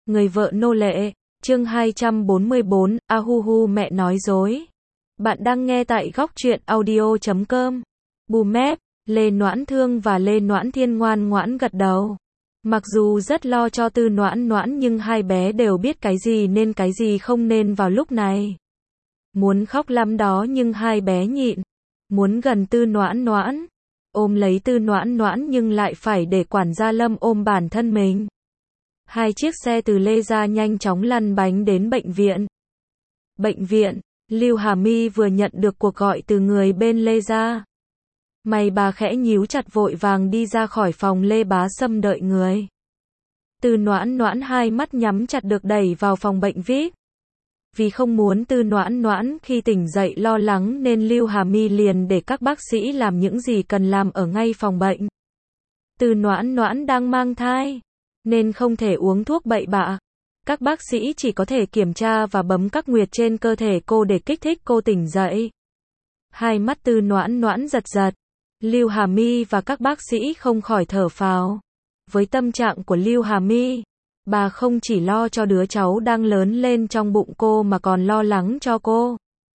Người vợ nô lệ, chương 244, Ahuhu mẹ nói dối. Bạn đang nghe tại góc truyện audio.com. Bùm, Lê Noãn Thương và Lê Noãn Thiên ngoan ngoãn gật đầu. Mặc dù rất lo cho Tư Noãn Noãn nhưng hai bé đều biết cái gì nên cái gì không nên vào lúc này. Muốn khóc lắm đó nhưng hai bé nhịn. Muốn gần Tư Noãn Noãn, ôm lấy Tư Noãn Noãn nhưng lại phải để quản gia Lâm ôm bản thân mình. Hai chiếc xe từ Lê ra nhanh chóng lăn bánh đến bệnh viện. Bệnh viện, Lưu Hà My vừa nhận được cuộc gọi từ người bên Lê ra. Mày bà khẽ nhíu chặt vội vàng đi ra khỏi phòng Lê Bá Sâm đợi người. Tư Noãn Noãn hai mắt nhắm chặt được đẩy vào phòng bệnh VIP. Vì không muốn Tư Noãn Noãn khi tỉnh dậy lo lắng nên Lưu Hà My liền để các bác sĩ làm những gì cần làm ở ngay phòng bệnh. Tư Noãn Noãn đang mang thai, nên không thể uống thuốc bậy bạ. Các bác sĩ chỉ có thể kiểm tra và bấm các huyệt trên cơ thể cô để kích thích cô tỉnh dậy. Hai mắt Tư Noãn Noãn giật giật. Lưu Hà My và các bác sĩ không khỏi thở phào. Với tâm trạng của Lưu Hà My, bà không chỉ lo cho đứa cháu đang lớn lên trong bụng cô mà còn lo lắng cho cô.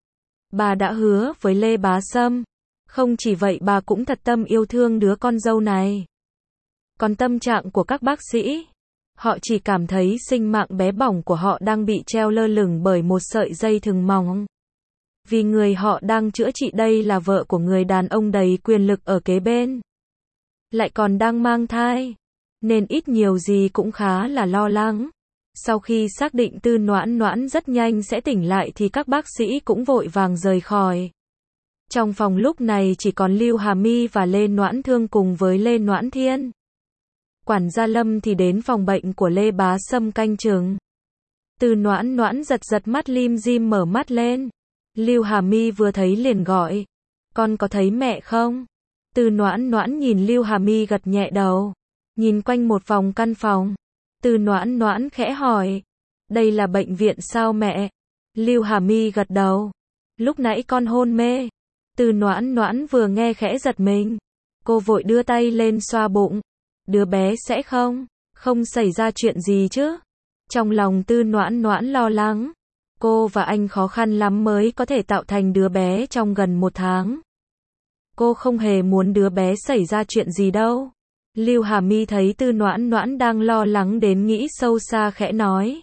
Bà đã hứa với Lê Bá Sâm. Không chỉ vậy bà cũng thật tâm yêu thương đứa con dâu này. Còn tâm trạng của các bác sĩ, họ chỉ cảm thấy sinh mạng bé bỏng của họ đang bị treo lơ lửng bởi một sợi dây thừng mỏng. Vì người họ đang chữa trị đây là vợ của người đàn ông đầy quyền lực ở kế bên. Lại còn đang mang thai, nên ít nhiều gì cũng khá là lo lắng. Sau khi xác định Tư Noãn Noãn rất nhanh sẽ tỉnh lại thì các bác sĩ cũng vội vàng rời khỏi. Trong phòng lúc này chỉ còn Lưu Hà My và Lê Noãn Thương cùng với Lê Noãn Thiên. Quản gia Lâm thì đến phòng bệnh của Lê Bá Sâm canh chừng. Tư Noãn Noãn giật giật mắt lim dim mở mắt lên. Lưu Hà My vừa thấy liền gọi. Con có thấy mẹ không? Tư Noãn Noãn nhìn Lưu Hà My gật nhẹ đầu. Nhìn quanh một vòng căn phòng. Tư Noãn Noãn khẽ hỏi. Đây là bệnh viện sao mẹ? Lưu Hà My gật đầu. Lúc nãy con hôn mê. Tư Noãn Noãn vừa nghe khẽ giật mình. Cô vội đưa tay lên xoa bụng. Đứa bé sẽ không xảy ra chuyện gì chứ? Trong lòng Tư Noãn Noãn lo lắng. Cô và anh khó khăn lắm mới có thể tạo thành đứa bé trong gần 1 tháng. Cô không hề muốn đứa bé xảy ra chuyện gì đâu. Lưu Hà My thấy Tư Noãn Noãn đang lo lắng đến nghĩ sâu xa khẽ nói.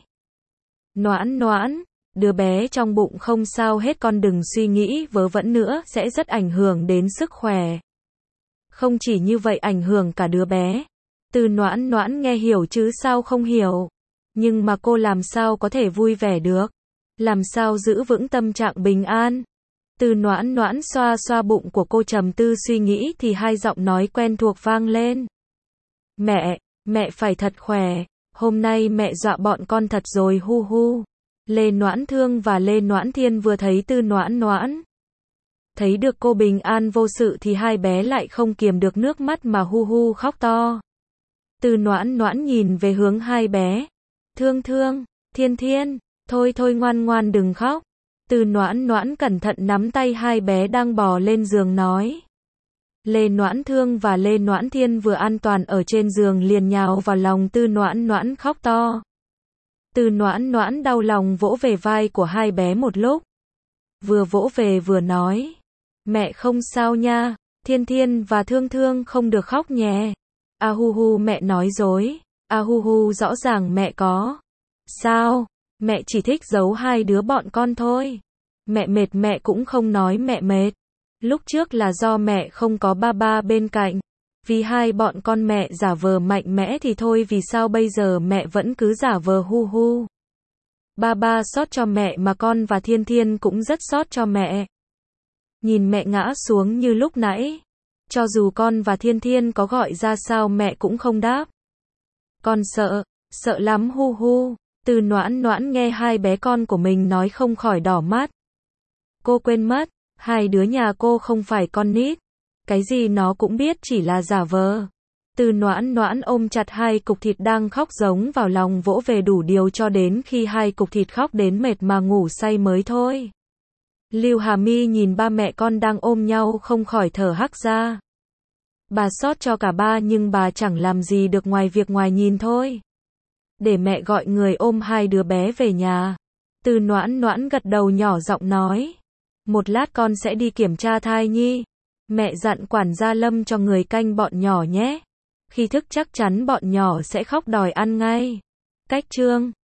Noãn Noãn, đứa bé trong bụng không sao hết, con đừng suy nghĩ vớ vẩn nữa, sẽ rất ảnh hưởng đến sức khỏe. Không chỉ như vậy ảnh hưởng cả đứa bé. Tư Noãn Noãn nghe hiểu chứ sao không hiểu. Nhưng mà cô làm sao có thể vui vẻ được? Làm sao giữ vững tâm trạng bình an? Tư Noãn Noãn xoa xoa bụng của cô trầm tư suy nghĩ thì hai giọng nói quen thuộc vang lên. Mẹ phải thật khỏe. Hôm nay mẹ dọa bọn con thật rồi hu hu. Lê Noãn Thương và Lê Noãn Thiên vừa thấy Tư Noãn Noãn. Thấy được cô bình an vô sự thì hai bé lại không kiềm được nước mắt mà hu hu khóc to. Tư Noãn Noãn nhìn về hướng hai bé. Thương Thương, Thiên Thiên, thôi ngoan ngoan đừng khóc. Tư Noãn Noãn cẩn thận nắm tay hai bé đang bò lên giường nói. Lê Noãn Thương và Lê Noãn Thiên vừa an toàn ở trên giường liền nhào vào lòng Tư Noãn Noãn khóc to. Tư Noãn Noãn đau lòng vỗ về vai của hai bé một lúc. Vừa vỗ về vừa nói. Mẹ không sao nha, Thiên Thiên và Thương Thương không được khóc nhé. Ahuhu mẹ nói dối. Ahuhu rõ ràng mẹ có. Sao? Mẹ chỉ thích giấu hai đứa bọn con thôi. Mẹ mệt mẹ cũng không nói mẹ mệt. Lúc trước là do mẹ không có ba ba bên cạnh. Vì hai bọn con mẹ giả vờ mạnh mẽ thì thôi, vì sao bây giờ mẹ vẫn cứ giả vờ hu hu. Ba ba xót cho mẹ mà con và Thiên Thiên cũng rất xót cho mẹ. Nhìn mẹ ngã xuống như lúc nãy. Cho dù con và Thiên Thiên có gọi ra sao mẹ cũng không đáp. Con sợ lắm hu hu. Tư Noãn Noãn nghe hai bé con của mình nói không khỏi đỏ mắt. Cô quên mất, hai đứa nhà cô không phải con nít. Cái gì nó cũng biết chỉ là giả vờ. Tư Noãn Noãn ôm chặt hai cục thịt đang khóc giống vào lòng vỗ về đủ điều cho đến khi hai cục thịt khóc đến mệt mà ngủ say mới thôi. Lưu Hà My nhìn ba mẹ con đang ôm nhau không khỏi thở hắt ra. Bà xót cho cả ba nhưng bà chẳng làm gì được ngoài việc ngoài nhìn thôi. để mẹ gọi người ôm hai đứa bé về nhà. Từ Noãn Noãn gật đầu nhỏ giọng nói. Một lát con sẽ đi kiểm tra thai nhi. Mẹ dặn quản gia Lâm cho người canh bọn nhỏ nhé. Khi thức chắc chắn bọn nhỏ sẽ khóc đòi ăn ngay. Cách chương